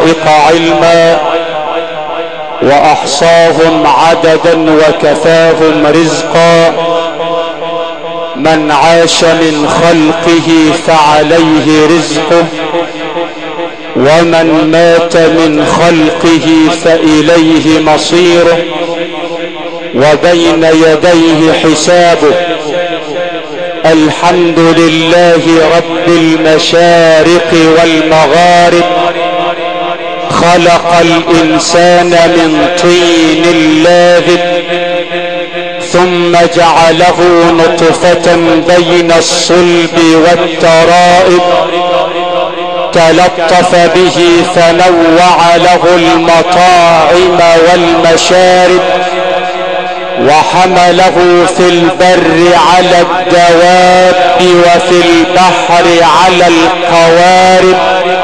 الخلائق علما وأحصاهم عددا وكفاهم رزقا. من عاش من خلقه فعليه رزقه، ومن مات من خلقه فإليه مصيره، وبين يديه حسابه. الحمد لله رب المشارق والمغارب، خلق الإنسان من طين لاذب، ثم جعله نطفة بين الصلب والترائب، تلطف به فنوع له المطاعم والمشارب، وحمله في البر على الدواب وفي البحر على القوارب.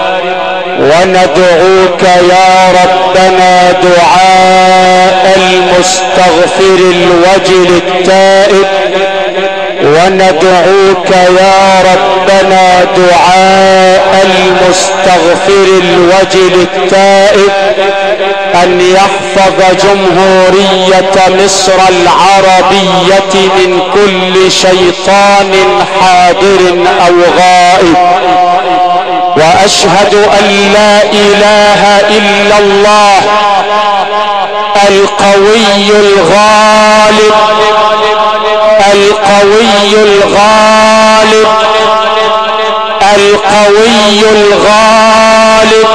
وندعوك يا ربنا دعاء المستغفر الوجل التائب، وندعوك يا ربنا دعاء المستغفر الوجل التائب أن يحفظ جمهورية مصر العربية من كل شيطان حاضر أو غائب. وأشهد أن لا إله إلا الله القوي الغالب، القوي الغالب، القوي الغالب،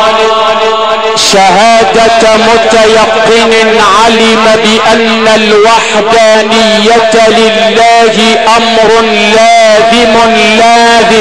شهادة متيقن علم بأن الوحدانية لله أمر لازم لاذب.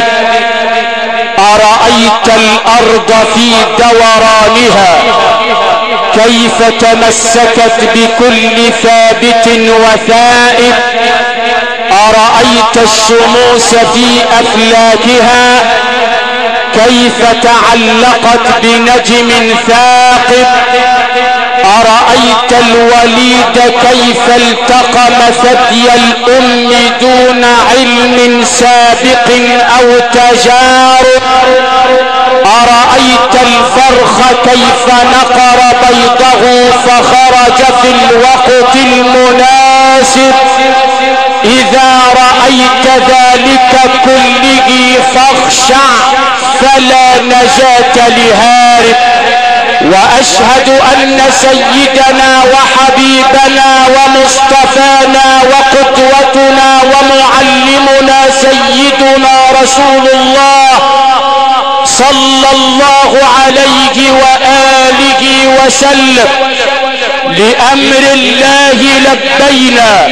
أرأيت الأرض في دورانها كيف تمسكت بكل ثابت وثائب؟ أرأيت الشموس في أفلاكها كيف تعلقت بنجم ثاقب؟ أرأيت الوليد كيف التقم ثدي الأم دون علم سابق أو تجارب؟ أرأيت الفرخ كيف نقر بيضه فخرج في الوقت المناسب؟ إذا رأيت ذلك كله فاخشع فلا نجاة لهارب. وأشهد أن سيدنا وحبيبنا ومصطفانا وقدوتنا ومعلمنا سيدنا رسول الله صلى الله عليه وآله وسلم لأمر الله لبينا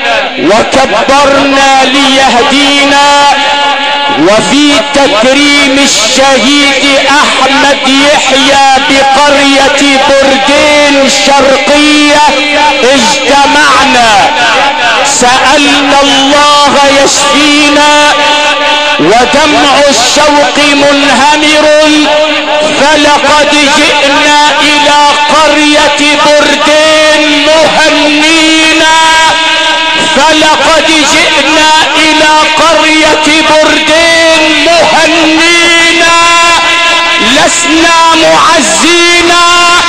وكبرنا ليهدينا. وفي تكريم الشهيد أحمد يحيى بقرية بردين الشرقية اجتمعنا، سألنا الله يشفينا ودمع الشوق منهمر، فلقد جئنا إلى قرية بردين مهنينا، فلقد جئنا إلى قرية بردين مهنينا، لسنا معزينا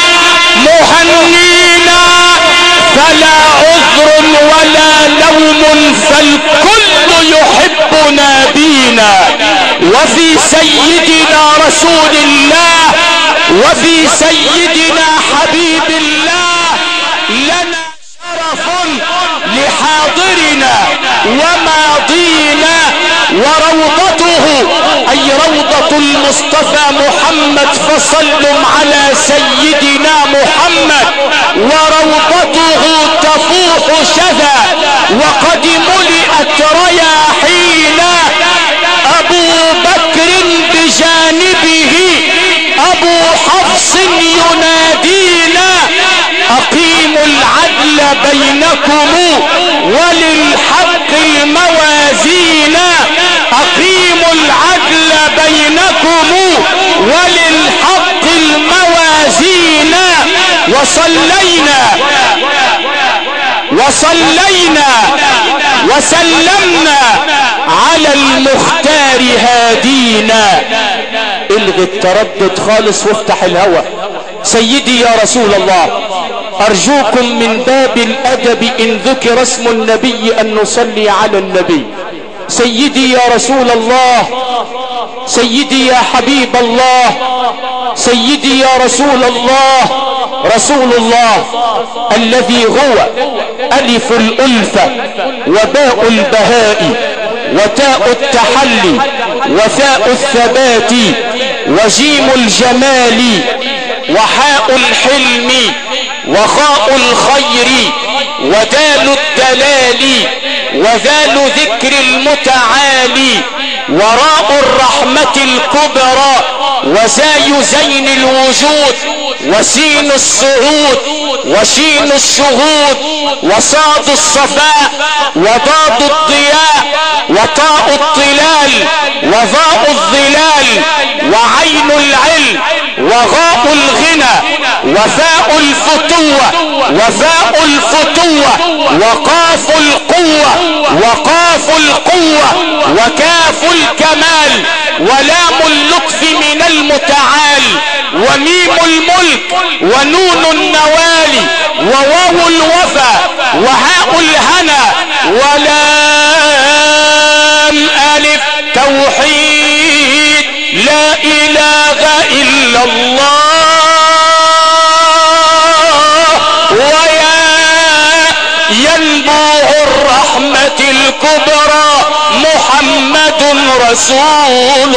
مهنينا، فلا عذر ولا لوم، فالكل يحبنا بينا. وفي سيدنا رسول الله وفي سيدنا حبيب الله لنا شرف لحاضرنا وماضينا، وروضته أي روضة المصطفى محمد، فصلوا على سيدنا محمد. وروضته تفوح شذا وقد ملئت رياحينا، أبو بكر بجانبه أبو حفص ينادينا، أقيموا العدل بينكم وللحق الموازينا، أقيموا العدل بينكم وللحق الموازينا. وصلينا وسلمنا على المختار هادينا. الغي التردد خالص وافتح الهوى. سيدي يا رسول الله، ارجوكم من باب الادب ان ذكر اسم النبي ان نصلي على النبي. سيدي يا رسول الله، سيدي يا حبيب الله، سيدي يا رسول الله، رسول الله الذي هو ألف الألفة وباء البهاء وتاء التحلي وثاء الثبات وجيم الجمال وحاء الحلم وخاء الخير ودال الدلال وذال ذكر المتعالي وراء الرحمة الكبرى وزاي زين الوجود وسين الصعود وشين الشهود وصاد الصفاء وضاد الضياء وطاء الطلال وضاء الظلال وعين العلم وغاء الغنى وفاء الفتوة وفاء الفتوة وقاف القوة وقاف القوة وكاف الكمال ولام اللطف من المتعال وميم الملك ونون النوال وواو الوفا وهاء الهنا ولام ألف توحيد لا إله إلا الله ينبوع الرحمة الكبرى محمد رسول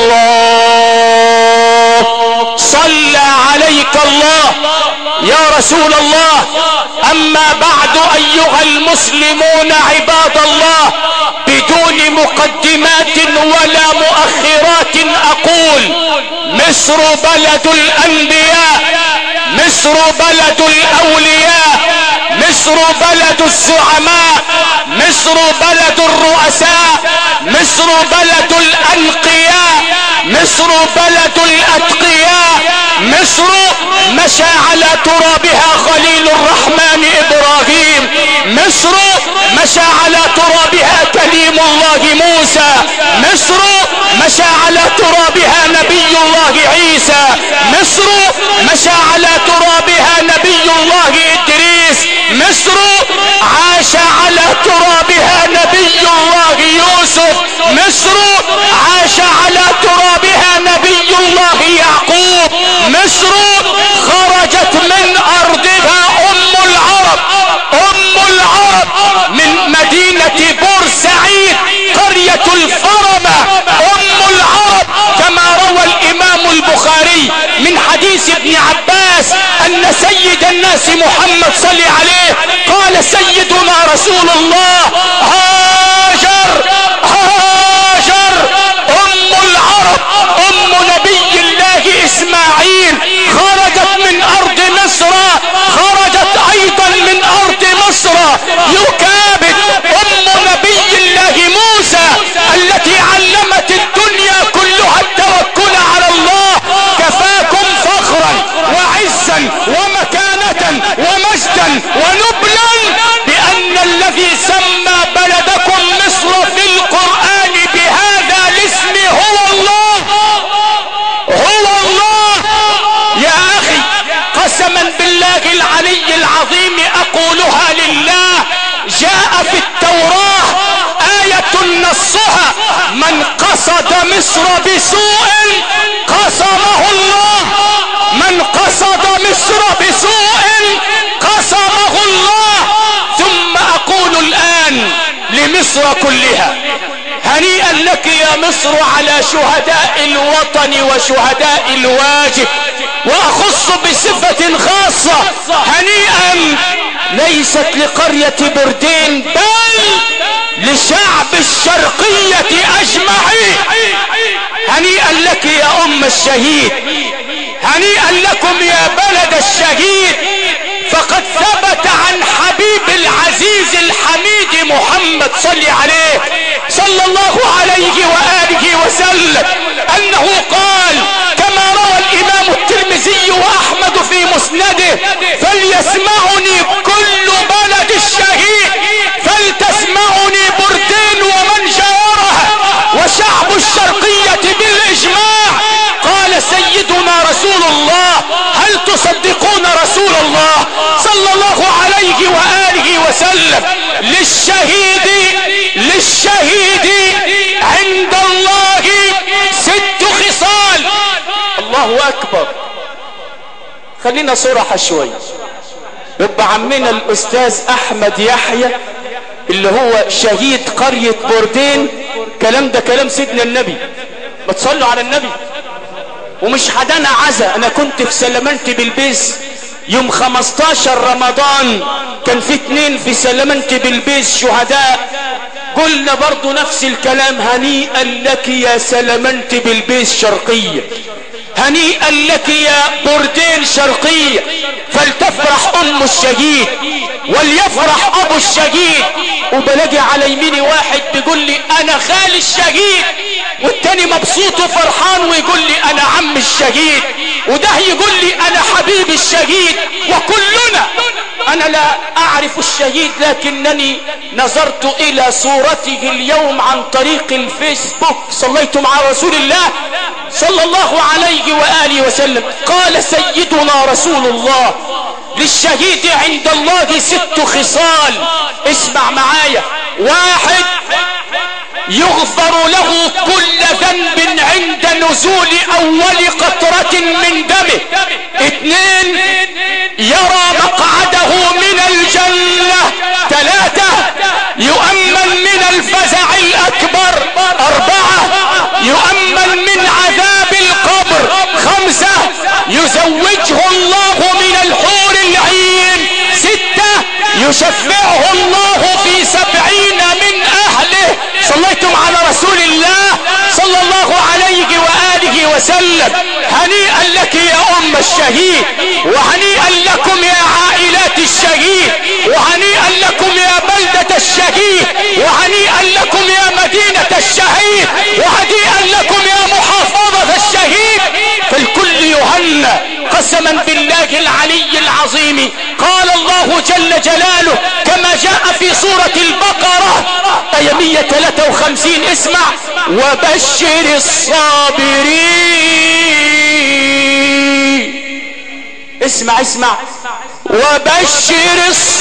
الله. صلى عليك الله يا رسول الله. أما بعد أيها المسلمون عباد الله، بدون مقدمات ولا مؤخرات أقول: مصر بلد الأنبياء، مصر بلد الأولياء، مصر بلد الزعماء، مصر بلد الرؤساء، مصر بلد الأنقياء، مصر بلد الأتقياء، مصر مشى على ترابها خليل الرحمن إبراهيم، مصر مشى على ترابها كليم الله موسى، مصر مشى على ترابها نبي الله عيسى، مصر مشى على ترابها نبي الله إدريس، مصر عاش على ترابها نبي الله يوسف، مصر عاش على ترابها نبي الله يعقوب، مصر خرجت من أرضها أم العرب، أم العرب من مدينة بورسعيد قرية الفرمة، أم العرب كما روى الإمام البخاري من حديث ابن عباس أن سيد الناس محمد صلى عليه قال: سيدنا رسول الله هاجر، هاجر أم العرب أم نبي الله إسماعيل خرجت من أرض مصر، خرجت أيضا من أرض مصر يكابد أم نبي الله موسى التي علمت الدنيا كلها التوكل على الله. كفاكم فخرا وعزا ومكانة ومجدا ونبلا بأن الذي سمى بلدكم مصر في القرآن بهذا الاسم هو الله، هو الله. يا أخي قسما بالله العلي العظيم أقولها لله، جاء في التوراة آية نصها: من قصد مصر بسوء قصمه الله، من قصد مصر بسوء قصمه الله. ثم أقول الآن لمصر كلها: هنيئا لك يا مصر على شهداء الوطن وشهداء الواجب، وأخص بصفة خاصة هنيئا ليست لقرية بردين بل لشعب الشرقية أجمعين. هنيئا لك يا أم الشهيد، هنيئا لكم يا بلد الشهيد، فقد ثبت عن حبيب العزيز الحميد محمد صلى عليه صلى الله عليه وآله وسلم أنه قال كما روى الإمام الترمذي وأحمد في مسنده: فليسمعني كل بلد الشهيد، فلتسمعني بردين ومن جاورها وشعب الشرقية بالإجماع. وسلم للشهيد عند الله 6 خصال. الله اكبر. خلينا صراحة شوي. يبقى عمنا الاستاذ احمد يحيى اللي هو شهيد قرية بوردين، كلام ده كلام سيدنا النبي، ما تصلوا على النبي. ومش حدانا عزا، انا كنت في سلمنت بلبيس يوم 15 رمضان، كان في 2 في سلمنت بلبيس شهداء، قلنا برضو نفس الكلام. هنيئا لك يا سلمنت بلبيس شرقية، هنيئا لك يا بوردين شرقية، فلتفرح ام الشهيد وليفرح ابو الشهيد. وبلاقي على يميني واحد بيقول لي انا خال الشهيد، والتاني مبسوط وفرحان ويقول لي انا عم الشهيد، وده يقول لي انا حبيب الشهيد. وكلنا، انا لا اعرف الشهيد لكنني نظرت الى صورته اليوم عن طريق الفيسبوك. صليت مع رسول الله صلى الله عليه وآله وسلم. قال سيدنا رسول الله للشهيد عند الله 6 خصال. اسمع معايا. 1 يغفر له كل ذنب عند نزول اول قطرة من دمه. 2 يرى مقعده من الجنة. 3 يؤمن من الفزع الاكبر. 4 يؤمن من عذاب القبر. 5 يزوجه الله من الحور العين. 6 يشفعه الله في 70 من اهله. صليتم على رسول الله صلى الله عليه وآله وسلم. هنيئا لك يا ام الشهيد، وهنيئا لكم يا عائلات الشهيد، وهنيئا لكم يا بلدة الشهيد، وهنيئا لكم يا مدينة الشهيد، وهنيئا لكم يا محافظة الشهيد. فالكل يهنى قسما بالله العلي العظيم. قال الله جل جلاله كما جاء في سورة البقرة آية 153. اسمع. وبشر الصابرين. اسمع. وبشر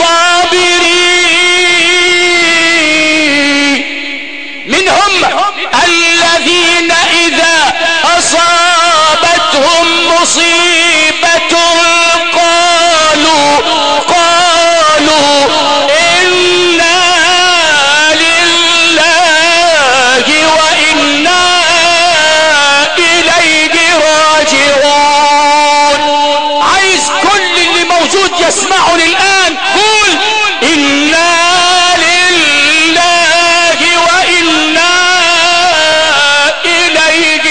الصابرين منهم الذين إذا أصابتهم مصيبة قالوا إنا لله وإنا إليه راجعون. عايز كل اللي موجود يسمعني الآن قول إنا لله وإنا إليه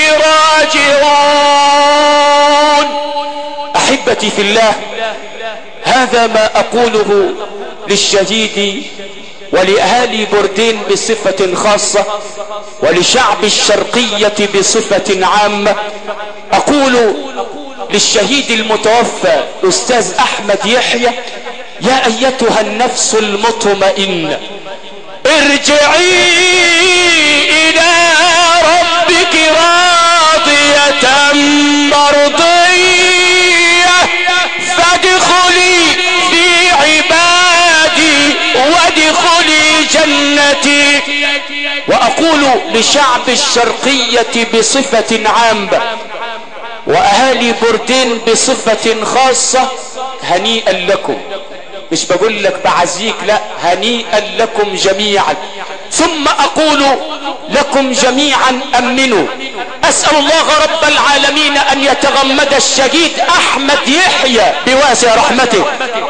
راجعون. أحبتي في الله، هذا ما أقوله للشهيد ولأهالي بوردين بصفة خاصة، ولشعب الشرقية بصفة عامة. أقول للشهيد المتوفى أستاذ أحمد يحيى: يا أيتها النفس المطمئنة، ارجعي إلى ربك راضية مرضية فادخلي في عبادي وادخلي جنتي. وأقول لشعب الشرقية بصفة عامة وأهالي بوردين بصفة خاصة: هنيئا لكم. مش بقول لك بعزيك، لا، هنيئا لكم جميعا. ثم أقول لكم جميعا أمنوا. أسأل الله رب العالمين أن يتغمد الشهيد أحمد يحيى بواسع رحمته.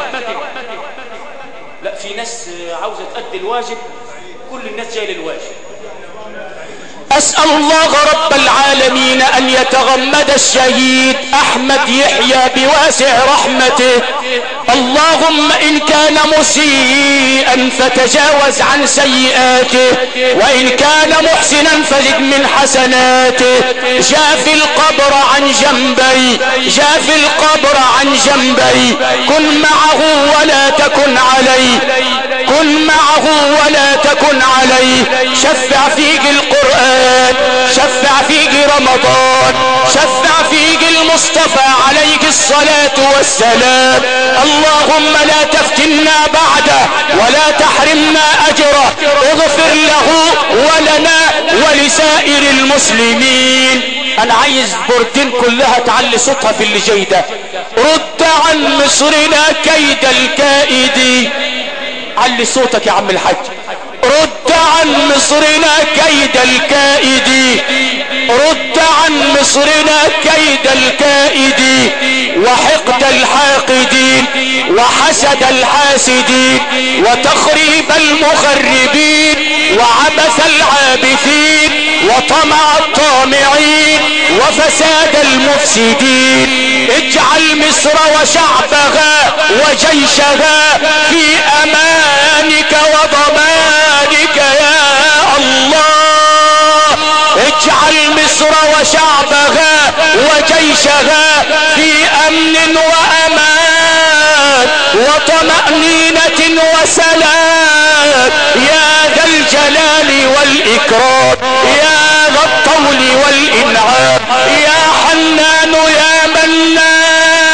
لا، في ناس عاوزة تأدي الواجب، كل الناس جاي للواجب. أسأل الله رب العالمين أن يتغمد الشهيد أحمد يحيى بواسع رحمته. اللهم إن كان مسيئا فتجاوز عن سيئاته، وإن كان محسنا فزد من حسناته. جاف القبر عن جنبي، جاف القبر عن جنبي. كن معه ولا تكن عليه، كن معه ولا تكن عليه. شفع فيك القرآن، شفع فيك رمضان، شفع فيك المصطفى عليه الصلاة والسلام. اللهم لا تفتنا بعده ولا تحرمنا أجره، اغفر له ولنا ولسائر المسلمين. انا عايز بردين كلها تعلي صوتها في اللي جاي ده. رد عن مصرنا كيد الكائد. علي صوتك يا عم الحاج. رد عن مصرنا كيد الكائد، رد عن مصرنا كيد الكائد، وحقد الحاقدين وحسد الحاسدين وتخريب المخربين وعبث العابثين وطمع الطامعين وفساد المفسدين. اجعل مصر وشعبها وجيشها في امانك وضمانك يا الله. اجعل مصر وشعبها وجيشها في امن وامان وطمأنينة وسلام يا ذا الجلال والاكرام، يا ذا الطول والانعام، يا حنان يا منان.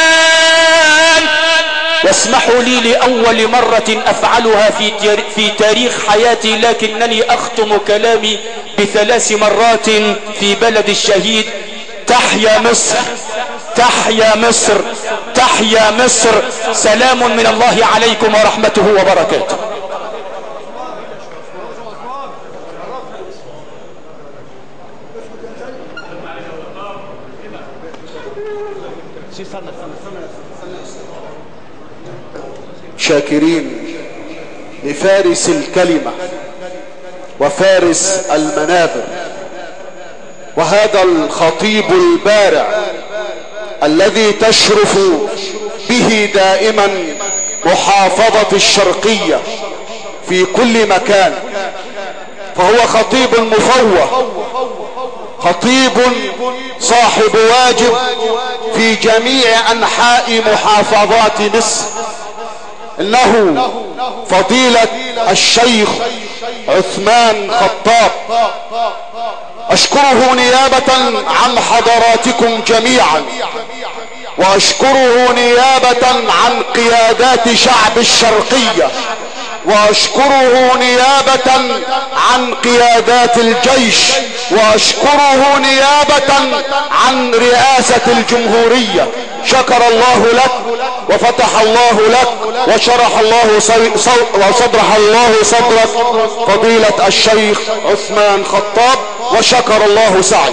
واسمحوا لي لأول مرة أفعلها في تاريخ حياتي، لكنني أختم كلامي ب3 مرات في بلد الشهيد. تحيا مصر، تحيا مصر، تحيا مصر. سلام من الله عليكم ورحمته وبركاته. شاكرين لفارس الكلمة وفارس المنابر، وهذا الخطيب البارع الذي تشرف به دائما محافظة الشرقية في كل مكان، فهو خطيب مفوه، خطيب صاحب واجب في جميع أنحاء محافظات مصر. إنه فضيلة الشيخ عثمان خطاب، أشكره نيابة عن حضراتكم جميعا، وأشكره نيابة عن قيادات شعب الشرقية، وأشكره نيابة عن قيادات الجيش، وأشكره نيابة عن رئاسة الجمهورية. شكر الله لك وفتح الله لك وشرح الله وصدرح الله صدرك فضيلة الشيخ عثمان خطاب، وشكر الله سعي.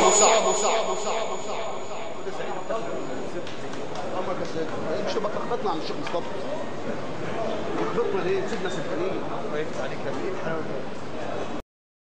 ليه؟ سيبنا سكرين.